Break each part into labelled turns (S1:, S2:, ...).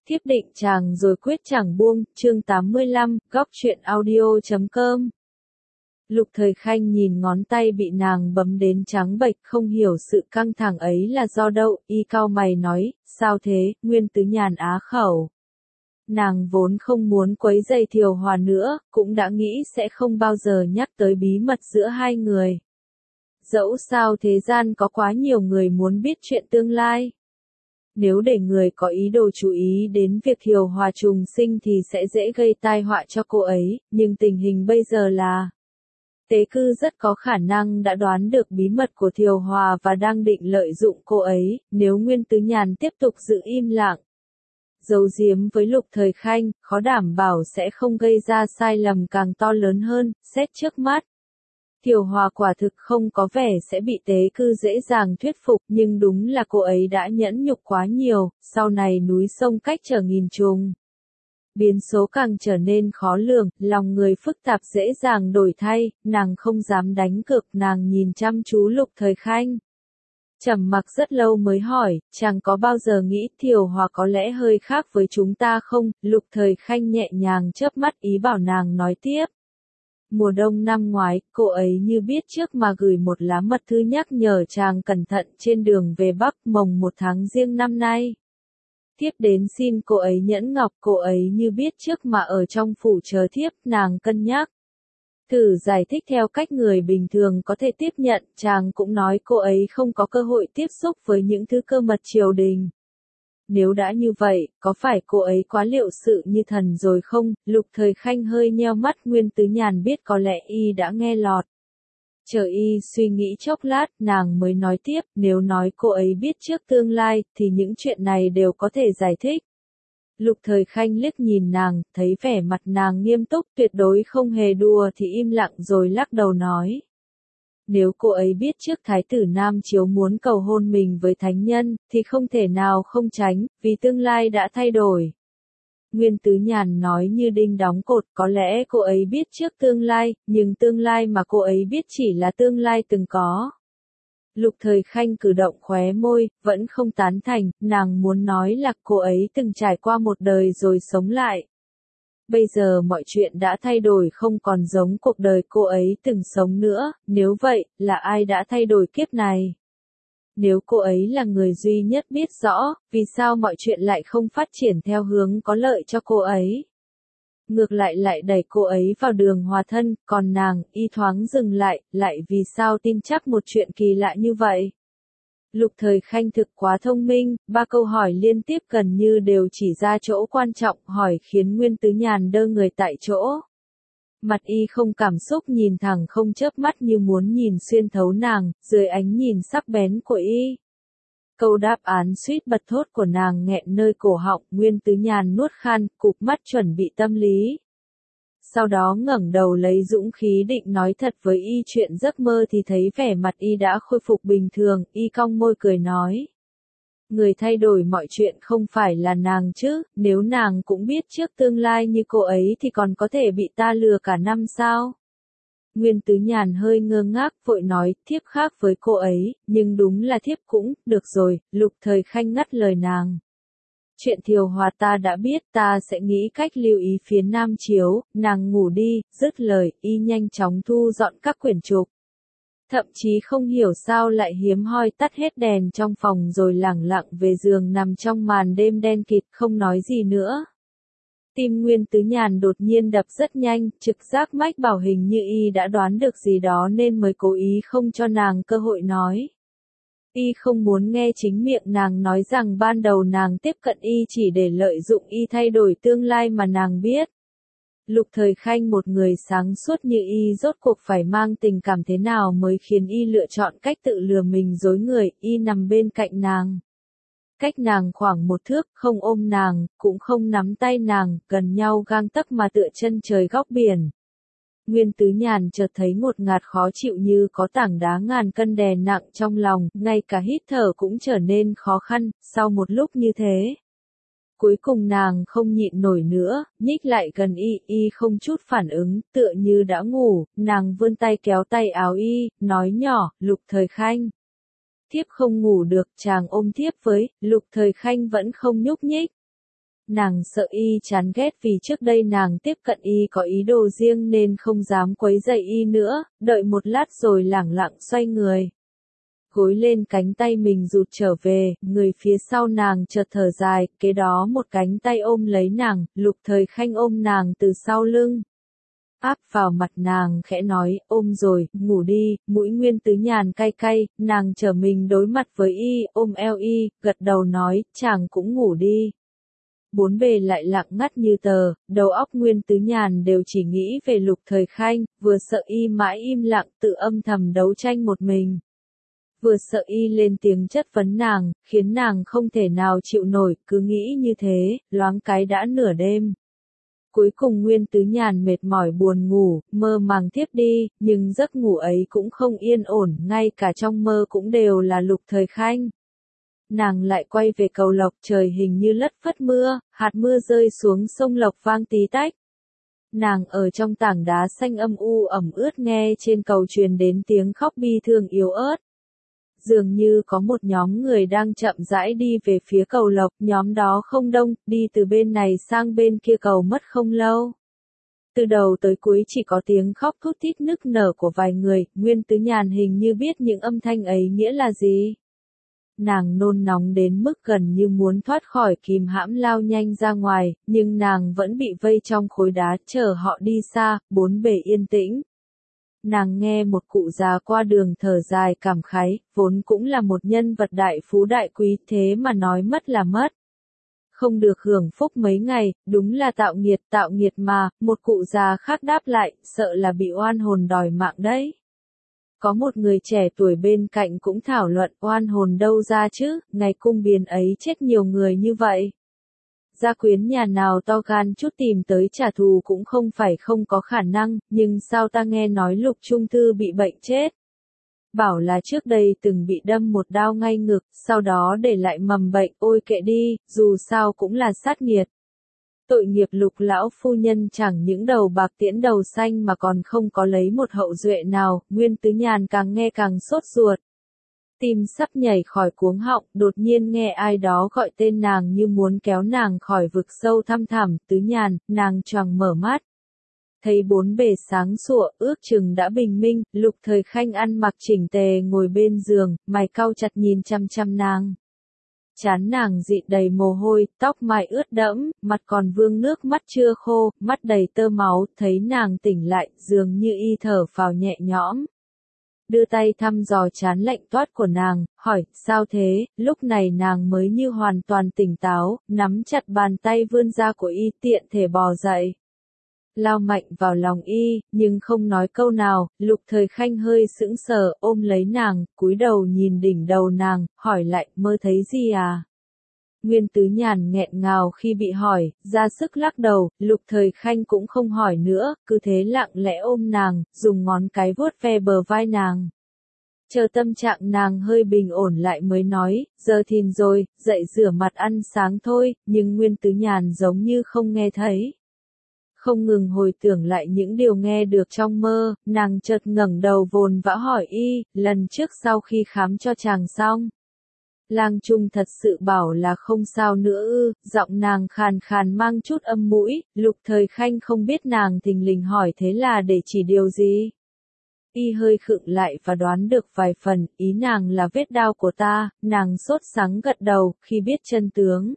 S1: Thiếp định chàng rồi quyết chẳng buông, chương 85, góc truyện audio.com. Lục Thời Khanh nhìn ngón tay bị nàng bấm đến trắng bệch, không hiểu sự căng thẳng ấy là do đâu, y cau mày nói, sao thế, Nguyên Tứ Nhàn á khẩu. Nàng vốn không muốn quấy rầy Thiều Hòa nữa, cũng đã nghĩ sẽ không bao giờ nhắc tới bí mật giữa hai người. Dẫu sao thế gian có quá nhiều người muốn biết chuyện tương lai. Nếu để người có ý đồ chú ý đến việc Thiều Hòa trùng sinh thì sẽ dễ gây tai họa cho cô ấy, nhưng tình hình bây giờ là Tế Cư rất có khả năng đã đoán được bí mật của Thiều Hòa và đang định lợi dụng cô ấy, nếu Nguyên Tứ Nhàn tiếp tục giữ im lặng. Giấu giếm với Lục Thời Khanh, khó đảm bảo sẽ không gây ra sai lầm càng to lớn hơn, xét trước mắt. Thiều Hòa quả thực không có vẻ sẽ bị Tế Cư dễ dàng thuyết phục, nhưng đúng là cô ấy đã nhẫn nhục quá nhiều, sau này núi sông cách trở nghìn trùng. Biến số càng trở nên khó lường, lòng người phức tạp dễ dàng đổi thay, nàng không dám đánh cược, nàng nhìn chăm chú Lục Thời Khanh. Trầm mặc rất lâu mới hỏi, chàng có bao giờ nghĩ Thiều Hòa có lẽ hơi khác với chúng ta không? Lục Thời Khanh nhẹ nhàng chớp mắt ý bảo nàng nói tiếp. Mùa đông năm ngoái, cô ấy như biết trước mà gửi một lá mật thư nhắc nhở chàng cẩn thận trên đường về Bắc mồng 1 tháng Giêng năm nay. Thiếp đến xin cô ấy nhẫn ngọc, cô ấy như biết trước mà ở trong phủ chờ thiếp, nàng cân nhắc. Thử giải thích theo cách người bình thường có thể tiếp nhận, chàng cũng nói cô ấy không có cơ hội tiếp xúc với những thứ cơ mật triều đình. Nếu đã như vậy, có phải cô ấy quá liệu sự như thần rồi không? Lục Thời Khanh hơi nheo mắt, Nguyên Tứ Nhàn biết có lẽ y đã nghe lọt. Chờ y suy nghĩ chốc lát, nàng mới nói tiếp, nếu nói cô ấy biết trước tương lai, thì những chuyện này đều có thể giải thích. Lục Thời Khanh liếc nhìn nàng, thấy vẻ mặt nàng nghiêm túc, tuyệt đối không hề đùa thì im lặng rồi lắc đầu nói. Nếu cô ấy biết trước Thái tử Nam Chiếu muốn cầu hôn mình với thánh nhân, thì không thể nào không tránh, vì tương lai đã thay đổi. Nguyên Tứ Nhàn nói như đinh đóng cột, có lẽ cô ấy biết trước tương lai, nhưng tương lai mà cô ấy biết chỉ là tương lai từng có. Lục Thời Khanh cử động khóe môi, vẫn không tán thành, nàng muốn nói là cô ấy từng trải qua một đời rồi sống lại. Bây giờ mọi chuyện đã thay đổi, không còn giống cuộc đời cô ấy từng sống nữa, nếu vậy, là ai đã thay đổi kiếp này? Nếu cô ấy là người duy nhất biết rõ, vì sao mọi chuyện lại không phát triển theo hướng có lợi cho cô ấy? Ngược lại lại đẩy cô ấy vào đường hòa thân, còn nàng, y thoáng dừng lại vì sao tin chắc một chuyện kỳ lạ như vậy? Lục Thời Khanh thực quá thông minh, 3 câu hỏi liên tiếp gần như đều chỉ ra chỗ quan trọng, hỏi khiến Nguyên Tứ Nhàn đơ người tại chỗ. Mặt y không cảm xúc, nhìn thẳng không chớp mắt như muốn nhìn xuyên thấu nàng, dưới ánh nhìn sắc bén của y. Câu đáp án suýt bật thốt của nàng nghẹn nơi cổ họng, Nguyên Tứ Nhàn nuốt khan, cụp mắt chuẩn bị tâm lý. Sau đó ngẩng đầu lấy dũng khí định nói thật với y chuyện giấc mơ thì thấy vẻ mặt y đã khôi phục bình thường, y cong môi cười nói. Người thay đổi mọi chuyện không phải là nàng chứ, nếu nàng cũng biết trước tương lai như cô ấy thì còn có thể bị ta lừa cả năm sao? Nguyên Tứ Nhàn hơi ngơ ngác, vội nói, thiếp khác với cô ấy, nhưng đúng là thiếp cũng, được rồi, Lục Thời Khanh ngắt lời nàng. Chuyện Thiều Hòa ta đã biết, ta sẽ nghĩ cách lưu ý phía Nam Chiếu, nàng ngủ đi, dứt lời, y nhanh chóng thu dọn các quyển trục. Thậm chí không hiểu sao lại hiếm hoi tắt hết đèn trong phòng rồi lẳng lặng về giường nằm trong màn đêm đen kịt, không nói gì nữa. Tim Nguyên Tứ Nhàn đột nhiên đập rất nhanh, trực giác mách bảo hình như y đã đoán được gì đó nên mới cố ý không cho nàng cơ hội nói. Y không muốn nghe chính miệng nàng nói rằng ban đầu nàng tiếp cận y chỉ để lợi dụng y thay đổi tương lai mà nàng biết. Lục Thời Khanh một người sáng suốt như y rốt cuộc phải mang tình cảm thế nào mới khiến y lựa chọn cách tự lừa mình dối người, y nằm bên cạnh nàng. Cách nàng khoảng 1 thước, không ôm nàng, cũng không nắm tay nàng, gần nhau gang tấc mà tựa chân trời góc biển. Nguyên Tứ Nhàn chợt thấy ngột ngạt khó chịu như có tảng đá ngàn cân đè nặng trong lòng, ngay cả hít thở cũng trở nên khó khăn, sau một lúc như thế. Cuối cùng nàng không nhịn nổi nữa, nhích lại gần y không chút phản ứng, tựa như đã ngủ, nàng vươn tay kéo tay áo y, nói nhỏ, Lục Thời Khanh. Thiếp không ngủ được, chàng ôm thiếp với, Lục Thời Khanh vẫn không nhúc nhích. Nàng sợ y chán ghét vì trước đây nàng tiếp cận y có ý đồ riêng nên không dám quấy rầy y nữa, đợi một lát rồi lẳng lặng xoay người. Gối lên cánh tay mình rụt trở về, người phía sau nàng chợt thở dài, kế đó một cánh tay ôm lấy nàng, Lục Thời Khanh ôm nàng từ sau lưng. Áp vào mặt nàng khẽ nói, ôm rồi, ngủ đi, mũi Nguyên Tứ Nhàn cay cay, nàng trở mình đối mặt với y, ôm eo y, gật đầu nói, chàng cũng ngủ đi. Bốn bề lại lặng ngắt như tờ, đầu óc Nguyên Tứ Nhàn đều chỉ nghĩ về Lục Thời Khanh, vừa sợ y mãi im lặng tự âm thầm đấu tranh một mình. Vừa sợ y lên tiếng chất vấn nàng, khiến nàng không thể nào chịu nổi, cứ nghĩ như thế, loáng cái đã nửa đêm. Cuối cùng Nguyên Tứ Nhàn mệt mỏi buồn ngủ, mơ màng thiếp đi, nhưng giấc ngủ ấy cũng không yên ổn, ngay cả trong mơ cũng đều là Lục Thời Khanh. Nàng lại quay về cầu Lộc, trời hình như lất phất mưa, hạt mưa rơi xuống sông Lộc vang tí tách. Nàng ở trong tảng đá xanh âm u ẩm ướt nghe trên cầu truyền đến tiếng khóc bi thương yếu ớt. Dường như có một nhóm người đang chậm rãi đi về phía cầu Lộc, nhóm đó không đông, đi từ bên này sang bên kia cầu mất không lâu. Từ đầu tới cuối chỉ có tiếng khóc thút thít nức nở của vài người, Nguyên Tứ Nhàn hình như biết những âm thanh ấy nghĩa là gì. Nàng nôn nóng đến mức gần như muốn thoát khỏi kìm hãm lao nhanh ra ngoài, nhưng nàng vẫn bị vây trong khối đá chờ họ đi xa, bốn bề yên tĩnh. Nàng nghe một cụ già qua đường thở dài cảm khái, vốn cũng là một nhân vật đại phú đại quý thế mà nói mất là mất. Không được hưởng phúc mấy ngày, đúng là tạo nghiệt mà, một cụ già khác đáp lại, sợ là bị oan hồn đòi mạng đấy. Có một người trẻ tuổi bên cạnh cũng thảo luận oan hồn đâu ra chứ, ngày cung biên ấy chết nhiều người như vậy. Gia quyến nhà nào to gan chút tìm tới trả thù cũng không phải không có khả năng, nhưng sao ta nghe nói Lục Trung Thư bị bệnh chết. Bảo là trước đây từng bị đâm một đao ngay ngực, sau đó để lại mầm bệnh, ôi kệ đi, dù sao cũng là sát nghiệt. Tội nghiệp Lục lão phu nhân chẳng những đầu bạc tiễn đầu xanh mà còn không có lấy một hậu duệ nào, Nguyên Tứ Nhàn càng nghe càng sốt ruột. Tim sắp nhảy khỏi cuống họng, đột nhiên nghe ai đó gọi tên nàng như muốn kéo nàng khỏi vực sâu thăm thẳm, Tứ Nhàn, nàng choàng mở mắt. Thấy bốn bề sáng sủa, ước chừng đã bình minh, Lục Thời Khanh ăn mặc chỉnh tề ngồi bên giường, mày cau chặt nhìn chăm chăm nàng. Trán nàng dịn đầy mồ hôi, tóc mai ướt đẫm, mặt còn vương nước mắt chưa khô, mắt đầy tơ máu, thấy nàng tỉnh lại, dường như y thở phào nhẹ nhõm. Đưa tay thăm dò trán lạnh toát của nàng, hỏi, sao thế, lúc này nàng mới như hoàn toàn tỉnh táo, nắm chặt bàn tay vươn ra của y tiện thể bò dậy. Lao mạnh vào lòng y, nhưng không nói câu nào, Lục Thời Khanh hơi sững sờ, ôm lấy nàng, cúi đầu nhìn đỉnh đầu nàng, hỏi lại, mơ thấy gì à? Nguyên Tứ Nhàn nghẹn ngào khi bị hỏi, ra sức lắc đầu, Lục Thời Khanh cũng không hỏi nữa, cứ thế lặng lẽ ôm nàng, dùng ngón cái vuốt ve bờ vai nàng. Chờ tâm trạng nàng hơi bình ổn lại mới nói, giờ thìn rồi, dậy rửa mặt ăn sáng thôi, nhưng Nguyên Tứ Nhàn giống như không nghe thấy. Không ngừng hồi tưởng lại những điều nghe được trong mơ, nàng chợt ngẩng đầu vồn vã hỏi y, lần trước sau khi khám cho chàng xong. Lang Trung thật sự bảo là không sao nữa ư, giọng nàng khàn khàn mang chút âm mũi, Lục Thời Khanh không biết nàng thình lình hỏi thế là để chỉ điều gì. Y hơi khựng lại và đoán được vài phần, ý nàng là vết đao của ta, nàng sốt sắng gật đầu, khi biết chân tướng.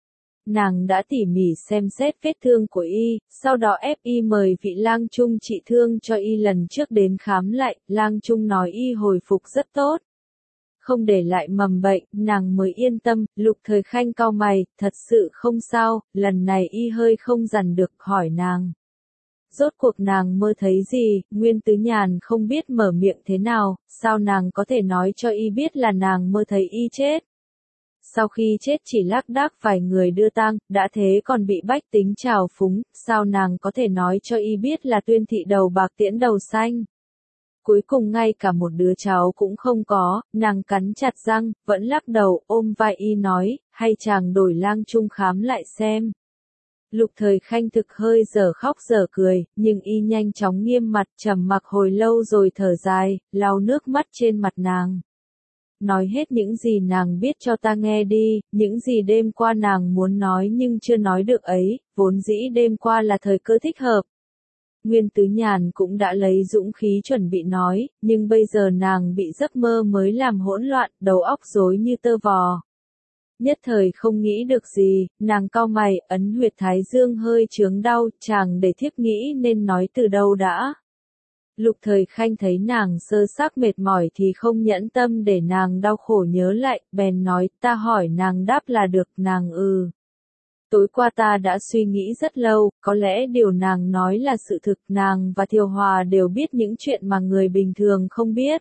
S1: Nàng đã tỉ mỉ xem xét vết thương của y, sau đó ép y mời vị Lang Trung trị thương cho y lần trước đến khám lại, Lang Trung nói y hồi phục rất tốt. Không để lại mầm bệnh, nàng mới yên tâm, Lục Thời Khanh cau mày, thật sự không sao, lần này y hơi không dằn được, hỏi nàng. Rốt cuộc nàng mơ thấy gì, Nguyên Tứ Nhàn không biết mở miệng thế nào, sao nàng có thể nói cho y biết là nàng mơ thấy y chết. Sau khi chết chỉ lác đác vài người đưa tang, đã thế còn bị bách tính trào phúng, sao nàng có thể nói cho y biết là Tuyên thị đầu bạc tiễn đầu xanh. Cuối cùng ngay cả một đứa cháu cũng không có, nàng cắn chặt răng, vẫn lắc đầu, ôm vai y nói, hay chàng đổi Lang Trung khám lại xem. Lục Thời Khanh thực hơi dở khóc dở cười, nhưng y nhanh chóng nghiêm mặt, trầm mặc hồi lâu rồi thở dài, lau nước mắt trên mặt nàng. nói hết những gì nàng biết cho ta nghe đi, những gì đêm qua nàng muốn nói nhưng chưa nói được ấy, vốn dĩ đêm qua là thời cơ thích hợp. Nguyên Tứ Nhàn cũng đã lấy dũng khí chuẩn bị nói, nhưng bây giờ nàng bị giấc mơ mới làm hỗn loạn, đầu óc rối như tơ vò. Nhất thời không nghĩ được gì, nàng cau mày, ấn huyệt thái dương hơi chướng đau, chàng để thiếp nghĩ nên nói từ đâu đã. Lục Thời Khanh thấy nàng sơ xác mệt mỏi thì không nhẫn tâm để nàng đau khổ nhớ lại, bèn nói, ta hỏi nàng đáp là được, nàng Tối qua ta đã suy nghĩ rất lâu, có lẽ điều nàng nói là sự thực, nàng và Thiều Hòa đều biết những chuyện mà người bình thường không biết.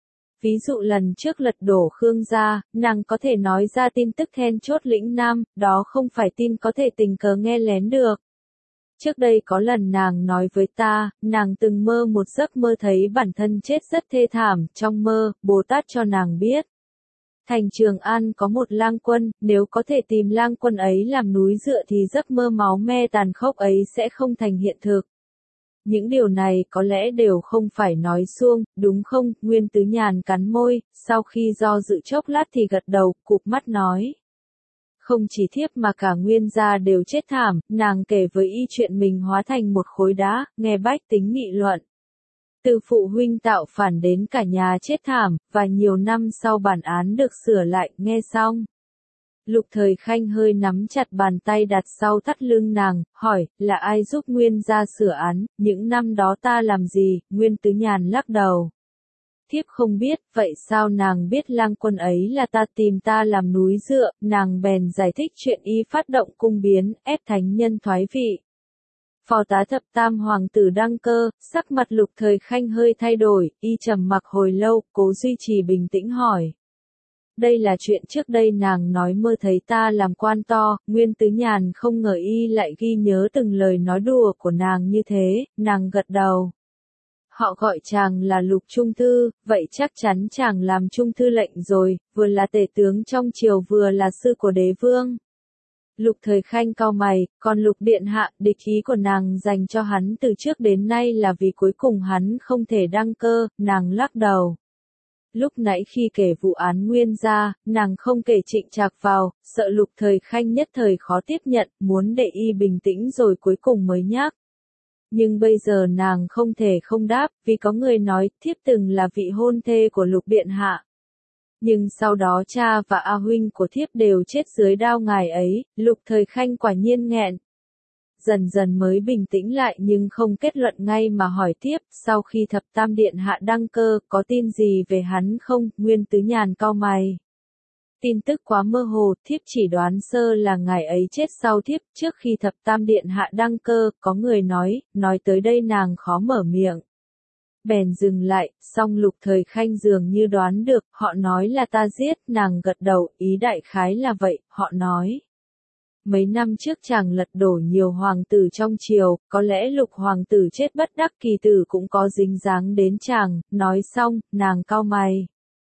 S1: Ví dụ lần trước lật đổ Khương gia, nàng có thể nói ra tin tức then chốt lĩnh Nam, đó không phải tin có thể tình cờ nghe lén được. Trước đây có lần nàng nói với ta, nàng từng mơ một giấc mơ thấy bản thân chết rất thê thảm, trong mơ, Bồ Tát cho nàng biết. Thành Trường An có một lang quân, nếu có thể tìm lang quân ấy làm núi dựa thì giấc mơ máu me tàn khốc ấy sẽ không thành hiện thực. Những điều này có lẽ đều không phải nói suông, đúng không? Nguyên Tứ Nhàn cắn môi, sau khi do dự chốc lát thì gật đầu, cụp mắt nói. Không chỉ thiếp mà cả Nguyên gia đều chết thảm, nàng kể với y chuyện mình hóa thành một khối đá, nghe bách tính nghị luận. Từ phụ huynh tạo phản đến cả nhà chết thảm, và nhiều năm sau bản án được sửa lại, nghe xong. Lục Thời Khanh hơi nắm chặt bàn tay đặt sau thắt lưng nàng, hỏi, là ai giúp Nguyên gia sửa án, những năm đó ta làm gì, Nguyên Tứ Nhàn lắc đầu. Thiếp không biết, vậy sao nàng biết lang quân ấy là ta tìm ta làm núi dựa, nàng bèn giải thích chuyện y phát động cung biến, ép thánh nhân thoái vị. Phò tá thập tam hoàng tử đăng cơ, sắc mặt Lục Thời Khanh hơi thay đổi, y trầm mặc hồi lâu, cố duy trì bình tĩnh hỏi. Đây là chuyện trước đây nàng nói mơ thấy ta làm quan to, Nguyên Tứ Nhàn không ngờ y lại ghi nhớ từng lời nói đùa của nàng như thế, nàng gật đầu. Họ gọi chàng là Lục Trung Thư, vậy chắc chắn chàng làm Trung Thư lệnh rồi, vừa là tể tướng trong triều vừa là sư của đế vương. Lục Thời Khanh cau mày, còn Lục Điện Hạ, địch ý của nàng dành cho hắn từ trước đến nay là vì cuối cùng hắn không thể đăng cơ, nàng lắc đầu. Lúc nãy khi kể vụ án Nguyên gia, nàng không kể Trịnh Trạc vào, sợ Lục Thời Khanh nhất thời khó tiếp nhận, muốn để y bình tĩnh rồi cuối cùng mới nhắc. Nhưng bây giờ nàng không thể không đáp, vì có người nói thiếp từng là vị hôn thê của Lục Điện Hạ. Nhưng sau đó cha và A huynh của thiếp đều chết dưới đao ngài ấy, Lục Thời Khanh quả nhiên nghẹn. Dần dần mới bình tĩnh lại nhưng không kết luận ngay mà hỏi tiếp, sau khi thập tam điện hạ đăng cơ, có tin gì về hắn không? Nguyên Tứ Nhàn cau mày. Tin tức quá mơ hồ, thiếp chỉ đoán sơ là ngài ấy chết sau thiếp, trước khi thập tam điện hạ đăng cơ, có người nói tới đây nàng khó mở miệng. Bèn dừng lại, song Lục Thời Khanh dường như đoán được, họ nói là ta giết, nàng gật đầu, ý đại khái là vậy, họ nói. Mấy năm trước chàng lật đổ nhiều hoàng tử trong triều, có lẽ Lục hoàng tử chết bất đắc kỳ tử cũng có dính dáng đến chàng, nói xong, nàng cau mày.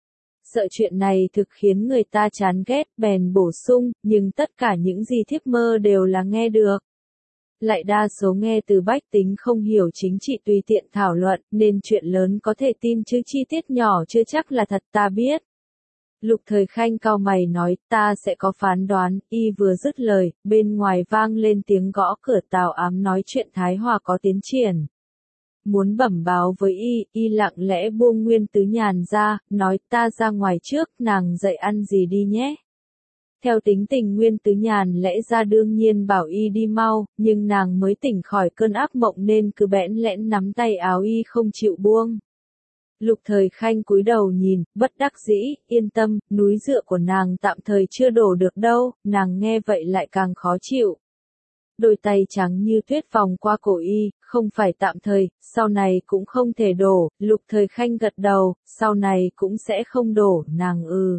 S1: Sợ chuyện này thực khiến người ta chán ghét, bèn bổ sung, nhưng tất cả những gì thiếp mơ đều là nghe được. Lại đa số nghe từ bách tính không hiểu chính trị tùy tiện thảo luận, nên chuyện lớn có thể tin chứ chi tiết nhỏ chưa chắc là thật ta biết. Lục Thời Khanh cau mày nói, ta sẽ có phán đoán, y vừa dứt lời, bên ngoài vang lên tiếng gõ cửa. Tào Ám nói chuyện Thái Hòa có tiến triển. Muốn bẩm báo với y lặng lẽ buông Nguyên Tứ Nhàn ra, nói ta ra ngoài trước, nàng dậy ăn gì đi nhé. Theo tính tình Nguyên Tứ Nhàn lẽ ra đương nhiên bảo y đi mau, nhưng nàng mới tỉnh khỏi cơn ác mộng nên cứ bẽn lẽn nắm tay áo y không chịu buông. Lục Thời Khanh cúi đầu nhìn, bất đắc dĩ, yên tâm, núi dựa của nàng tạm thời chưa đổ được đâu, nàng nghe vậy lại càng khó chịu. Đôi tay trắng như tuyết vòng qua cổ y, không phải tạm thời, sau này cũng không thể đổ, Lục Thời Khanh gật đầu, sau này cũng sẽ không đổ, nàng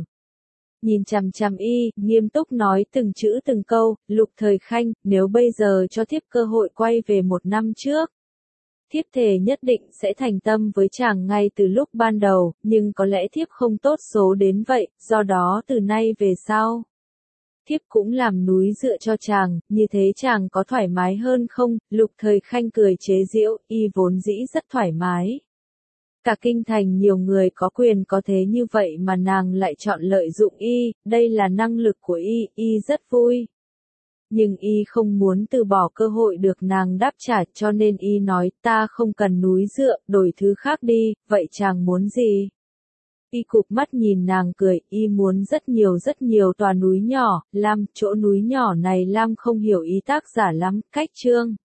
S1: Nhìn chằm chằm y, nghiêm túc nói từng chữ từng câu, Lục Thời Khanh, nếu bây giờ cho thiếp cơ hội quay về một năm trước. Thiếp thề nhất định sẽ thành tâm với chàng ngay từ lúc ban đầu, nhưng có lẽ thiếp không tốt số đến vậy, do đó từ nay về sau. Thiếp cũng làm núi dựa cho chàng, như thế chàng có thoải mái hơn không? Lục Thời Khanh cười chế giễu, y vốn dĩ rất thoải mái. Cả kinh thành nhiều người có quyền có thế như vậy mà nàng lại chọn lợi dụng y, đây là năng lực của y rất vui. Nhưng y không muốn từ bỏ cơ hội được nàng đáp trả cho nên y nói ta không cần núi dựa, đổi thứ khác đi, vậy chàng muốn gì? Y cụp mắt nhìn nàng cười, y muốn rất nhiều tòa núi nhỏ, Lam, chỗ núi nhỏ này Lam không hiểu ý tác giả lắm, cách chương.